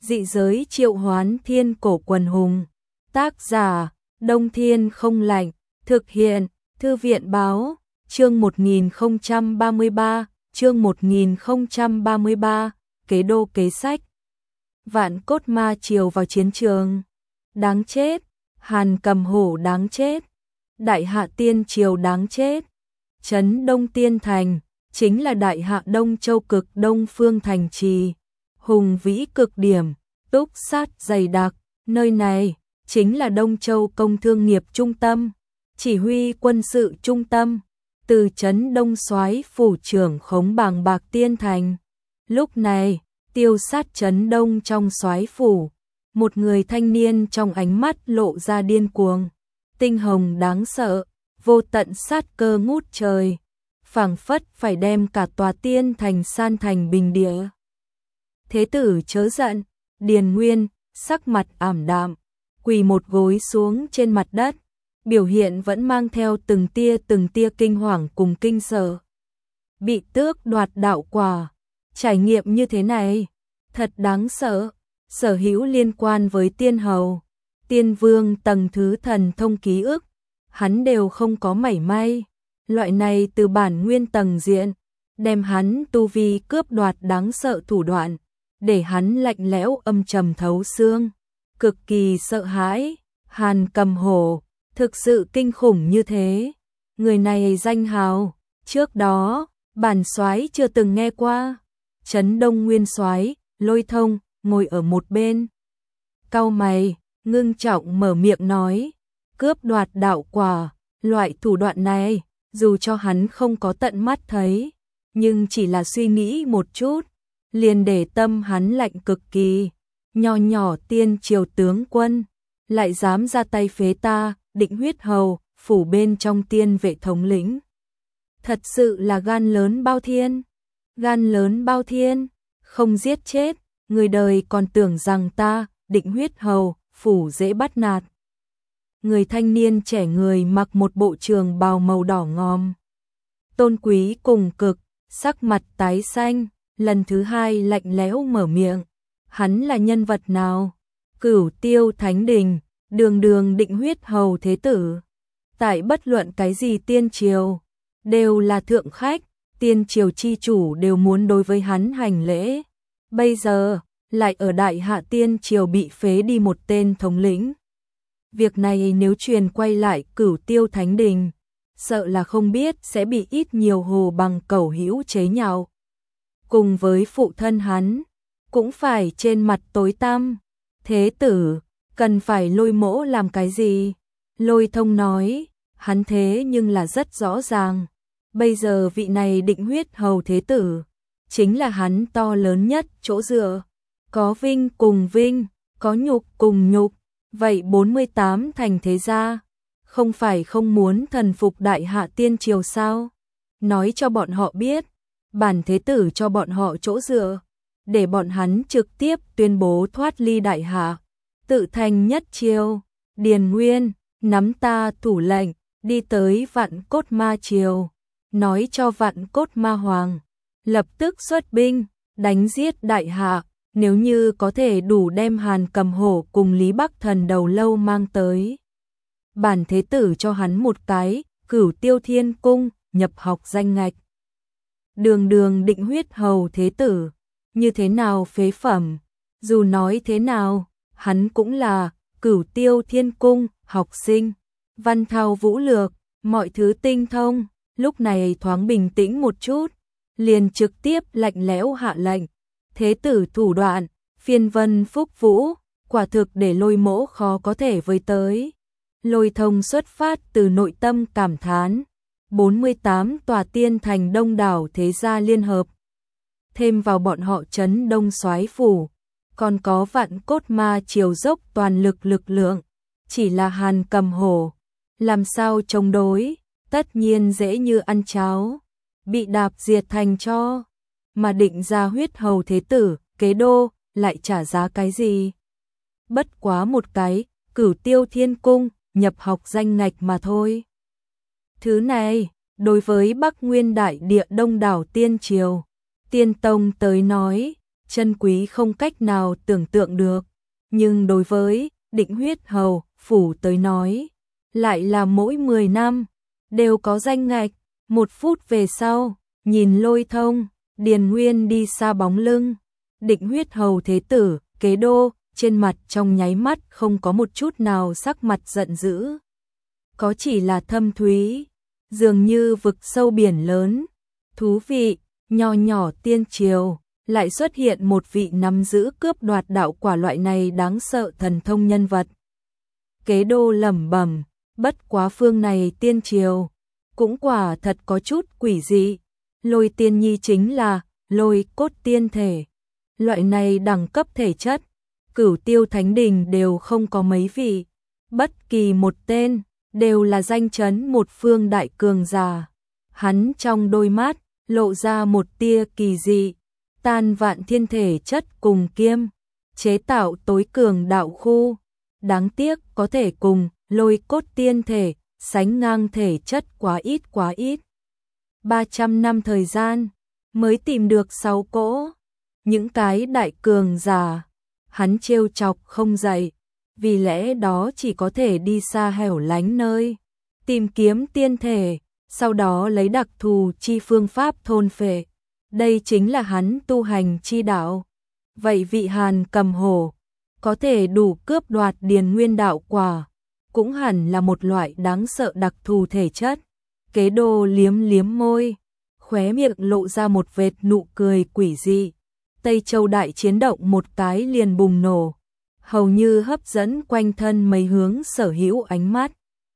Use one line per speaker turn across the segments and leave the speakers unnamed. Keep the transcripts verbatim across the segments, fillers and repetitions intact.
dị giới triệu hoán thiên cổ quần hùng. Tác giả, Đông Thiên Không Lạnh, thực hiện, Thư viện Báo, chương một nghìn không trăm ba mươi ba, chương một nghìn không trăm ba mươi ba, kế đô kế sách. Vạn cốt ma triều vào chiến trường. Đáng chết, Hàn Cầm Hổ đáng chết, Đại Hạ Tiên Triều đáng chết. Trấn Đông Tiên Thành, chính là Đại Hạ Đông Châu cực đông phương thành trì. Hùng vĩ cực điểm, túc sát dày đặc, nơi này chính là Đông Châu công thương nghiệp trung tâm, chỉ huy quân sự trung tâm, từ trấn Đông soái phủ trưởng khống bàng bạc tiên thành. Lúc này, tiêu sát trấn Đông trong soái phủ, một người thanh niên trong ánh mắt lộ ra điên cuồng, tinh hồng đáng sợ, vô tận sát cơ ngút trời, phảng phất phải đem cả tòa tiên thành san thành bình địa. Thế tử chớ giận, Điền Nguyên, sắc mặt ảm đạm, quỳ một gối xuống trên mặt đất, biểu hiện vẫn mang theo từng tia từng tia kinh hoàng cùng kinh sợ. Bị tước đoạt đạo quả, trải nghiệm như thế này, thật đáng sợ. Sở hữu liên quan với tiên hầu, tiên vương tầng thứ thần thông ký ức, hắn đều không có mảy may. Loại này từ bản nguyên tầng diện, đem hắn tu vi cướp đoạt đáng sợ thủ đoạn, để hắn lạnh lẽo âm trầm thấu xương, cực kỳ sợ hãi. Hàn Cầm Hổ, thực sự kinh khủng như thế. Người này danh hào, trước đó, bản soái chưa từng nghe qua. Trấn Đông nguyên soái, Lôi Thông, ngồi ở một bên. Cau mày, ngưng trọng mở miệng nói, cướp đoạt đạo quả, loại thủ đoạn này, dù cho hắn không có tận mắt thấy, nhưng chỉ là suy nghĩ một chút, liền để tâm hắn lạnh cực kỳ. Nho nhỏ tiên triều tướng quân, lại dám ra tay phế ta, Định Huyết Hầu, phủ bên trong tiên vệ thống lĩnh. Thật sự là gan lớn bao thiên, gan lớn bao thiên, không giết chết, người đời còn tưởng rằng ta, Định Huyết Hầu, phủ dễ bắt nạt. Người thanh niên trẻ người mặc một bộ trường bào màu đỏ ngòm, tôn quý cùng cực, sắc mặt tái xanh, lần thứ hai lạnh lẽo mở miệng. Hắn là nhân vật nào? Cửu Tiêu Thánh Đình, đường đường Định Huyết Hầu thế tử. Tại bất luận cái gì tiên triều, đều là thượng khách, tiên triều chi chủ đều muốn đối với hắn hành lễ. Bây giờ, lại ở Đại Hạ Tiên Triều bị phế đi một tên thống lĩnh. Việc này nếu truyền quay lại Cửu Tiêu Thánh Đình, sợ là không biết sẽ bị ít nhiều hồ bằng cẩu hữu chế nhạo. Cùng với phụ thân hắn, cũng phải trên mặt tối tăm. Thế tử, cần phải Lôi mỗ làm cái gì? Lôi Thông nói, hắn thế nhưng là rất rõ ràng. Bây giờ vị này Định Huyết Hầu thế tử, chính là hắn to lớn nhất chỗ dựa. Có vinh cùng vinh, có nhục cùng nhục. Vậy bốn mươi tám thành thế gia, không phải không muốn thần phục Đại Hạ Tiên Triều sao? Nói cho bọn họ biết, bản thế tử cho bọn họ chỗ dựa, để bọn hắn trực tiếp tuyên bố thoát ly Đại Hạ, tự thành nhất triều. Điền Nguyên, nắm ta thủ lệnh, đi tới Vạn Cốt Ma Triều, nói cho Vạn Cốt Ma Hoàng, lập tức xuất binh, đánh giết Đại Hạ. Nếu như có thể đủ đem Hàn Cầm Hổ cùng Lý Bắc Thần đầu lâu mang tới, bản thế tử cho hắn một cái Cửu Tiêu Thiên Cung nhập học danh ngạch. Đường đường Định Huyết Hầu thế tử, như thế nào phế phẩm? Dù nói thế nào, hắn cũng là Cửu Tiêu Thiên Cung học sinh, văn thao vũ lược, mọi thứ tinh thông. Lúc này thoáng bình tĩnh một chút, liền trực tiếp lạnh lẽo hạ lệnh. Thế tử thủ đoạn, phiên vân phúc vũ, quả thực để Lôi mỗ khó có thể với tới. Lôi Thông xuất phát từ nội tâm cảm thán, bốn mươi tám tòa tiên thành đông đảo thế gia liên hợp, thêm vào bọn họ trấn Đông soái phủ, còn có Vạn Cốt Ma Triều dốc toàn lực lực lượng, chỉ là Hàn Cầm Hổ, làm sao chống đối, tất nhiên dễ như ăn cháo, bị đạp diệt thành cho. Mà Định ra Huyết Hầu thế tử, kế đô, lại trả giá cái gì? Bất quá một cái, Cửu Tiêu Thiên Cung, nhập học danh ngạch mà thôi. Thứ này, đối với Bắc Nguyên đại địa đông đảo tiên triều, tiên tông tới nói, chân quý không cách nào tưởng tượng được, nhưng đối với Định Huyết Hầu phủ tới nói, lại là mỗi mười năm đều có danh ngạch. Một phút về sau, nhìn Lôi Thông, Điền Nguyên đi xa bóng lưng, Định Huyết Hầu thế tử, Kế Đô, trên mặt trong nháy mắt không có một chút nào sắc mặt giận dữ, có chỉ là thâm thúy, dường như vực sâu biển lớn. Thú vị, nho nhỏ tiên triều, lại xuất hiện một vị nắm giữ cướp đoạt đạo quả loại này đáng sợ thần thông nhân vật. Kế Đô lẩm bẩm, bất quá phương này tiên triều, cũng quả thật có chút quỷ dị. Lôi tiên nhi chính là lôi cốt tiên thể. Loại này đẳng cấp thể chất, Cửu Tiêu Thánh Đình đều không có mấy vị. Bất kỳ một tên, đều là danh chấn một phương đại cường giả. Hắn trong đôi mắt, lộ ra một tia kỳ dị. Tan vạn thiên thể chất cùng kiêm, chế tạo tối cường đạo khu. Đáng tiếc có thể cùng lôi cốt tiên thể, sánh ngang thể chất quá ít quá ít. ba trăm năm thời gian, mới tìm được sáu cỗ. Những cái đại cường giả, hắn trêu chọc không dậy, vì lẽ đó chỉ có thể đi xa hẻo lánh nơi, tìm kiếm tiên thể, sau đó lấy đặc thù chi phương pháp thôn phệ. Đây chính là hắn tu hành chi đạo. Vậy vị Hàn Cầm Hổ, có thể đủ cướp đoạt Điền Nguyên đạo quả, cũng hẳn là một loại đáng sợ đặc thù thể chất. Kế Đô liếm liếm môi, khóe miệng lộ ra một vệt nụ cười quỷ dị. Tây Châu đại chiến động một cái liền bùng nổ, hầu như hấp dẫn quanh thân mấy hướng sở hữu ánh mắt.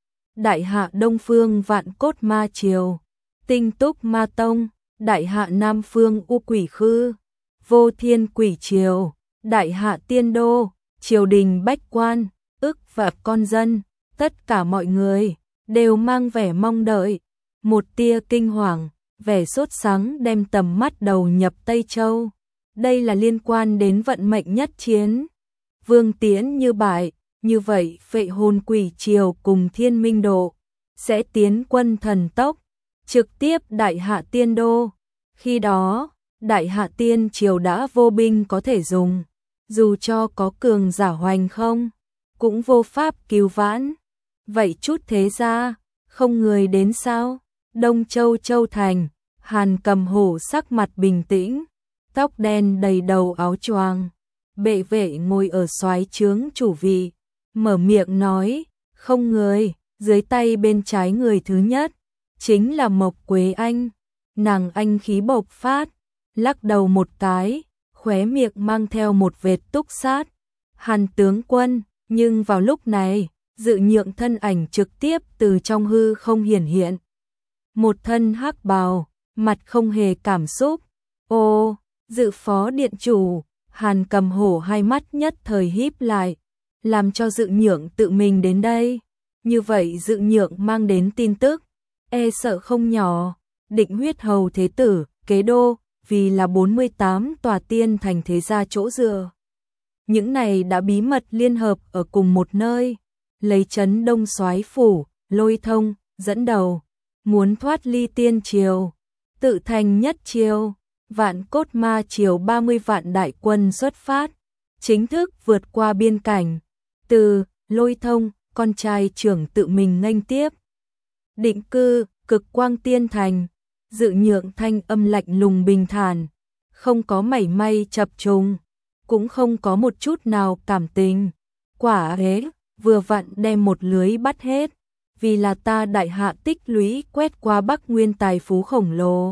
Đại hạ Đông Phương Vạn Cốt Ma Triều, Tinh Túc Ma Tông, Đại hạ Nam Phương U Quỷ Khư, Vô Thiên Quỷ Triều, Đại hạ Tiên Đô, triều đình bách quan, ức và con dân, tất cả mọi người đều mang vẻ mong đợi. Một tia kinh hoàng, vẻ sốt sắng đem tầm mắt đầu nhập Tây Châu. Đây là liên quan đến vận mệnh nhất chiến. Vương Tiễn như bại, như vậy Phệ Hồn Quỷ Triều cùng Thiên Minh Độ sẽ tiến quân thần tốc, trực tiếp Đại hạ Tiên Đô. Khi đó, Đại hạ Tiên Triều đã vô binh có thể dùng, dù cho có cường giả hoành không, cũng vô pháp cứu vãn. Vậy chút thế ra, không người đến sao? Đông Châu Châu Thành, Hàn Cầm Hổ sắc mặt bình tĩnh, tóc đen đầy đầu áo choàng, bệ vệ ngồi ở soái trướng chủ vị, mở miệng nói, không người. Dưới tay bên trái người thứ nhất, chính là Mộc Quế Anh. Nàng anh khí bộc phát, lắc đầu một cái, khóe miệng mang theo một vệt túc sát. Hàn tướng quân, nhưng vào lúc này, Dự Nhượng thân ảnh trực tiếp từ trong hư không hiển hiện. Một thân hắc bào, mặt không hề cảm xúc. Ô, Dự phó điện chủ. Hàn Cầm Hổ hai mắt nhất thời híp lại, làm cho Dự Nhượng tự mình đến đây. Như vậy Dự Nhượng mang đến tin tức, e sợ không nhỏ. Định Huyết Hầu thế tử, Kế Đô, vì là bốn mươi tám tòa tiên thành thế gia chỗ dựa. Những này đã bí mật liên hợp ở cùng một nơi, lấy trấn Đông Soái phủ, Lôi Thông dẫn đầu, muốn thoát ly tiên triều, tự thành nhất triều. Vạn Cốt Ma Triều ba mươi vạn đại quân xuất phát, chính thức vượt qua biên cảnh. Từ Lôi Thông, con trai trưởng tự mình nghênh tiếp. Định cư, Cực Quang Tiên Thành. Dự Nhượng thanh âm lạnh lùng bình thản, không có mảy may chập trùng, cũng không có một chút nào cảm tình. Quả thế, vừa vặn đem một lưới bắt hết, vì là ta đại hạ tích lũy quét qua Bắc Nguyên tài phú khổng lồ.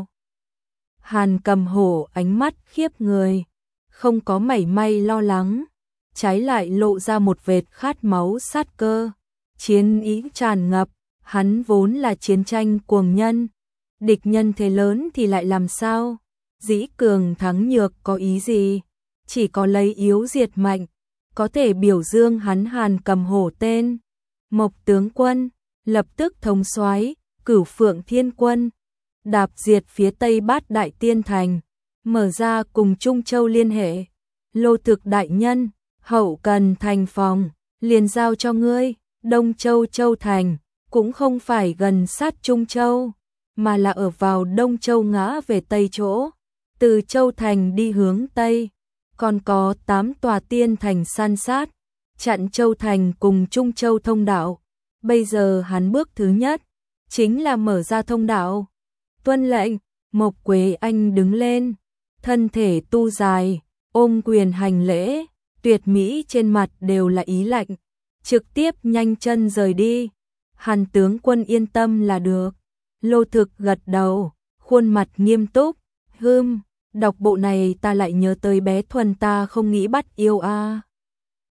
Hàn Cầm Hổ ánh mắt khiếp người, không có mảy may lo lắng, trái lại lộ ra một vệt khát máu sát cơ. Chiến ý tràn ngập, hắn vốn là chiến tranh cuồng nhân. Địch nhân thế lớn thì lại làm sao? Dĩ cường thắng nhược có ý gì? Chỉ có lấy yếu diệt mạnh, có thể biểu dương hắn Hàn Cầm Hổ tên. Mộc tướng quân, lập tức thống soái Cửu Phượng Thiên quân, đạp diệt phía Tây Bát Đại Tiên Thành, mở ra cùng Trung Châu liên hệ. Lô Thực đại nhân, hậu cần thành phòng, liền giao cho ngươi. Đông Châu Châu Thành, cũng không phải gần sát Trung Châu, mà là ở vào Đông Châu ngã về Tây chỗ, từ Châu Thành đi hướng Tây, còn có tám tòa tiên thành san sát, chặn Châu Thành cùng Trung Châu thông đạo. Bây giờ hắn bước thứ nhất, chính là mở ra thông đạo. Tuân lệnh, Mộc Quế Anh đứng lên, thân thể tu dài, ôm quyền hành lễ, tuyệt mỹ trên mặt đều là ý lạnh, trực tiếp nhanh chân rời đi. Hàn tướng quân yên tâm là được. Lô Thực gật đầu, khuôn mặt nghiêm túc, hừm, đọc bộ này ta lại nhớ tới bé Thuần ta không nghĩ bắt yêu a.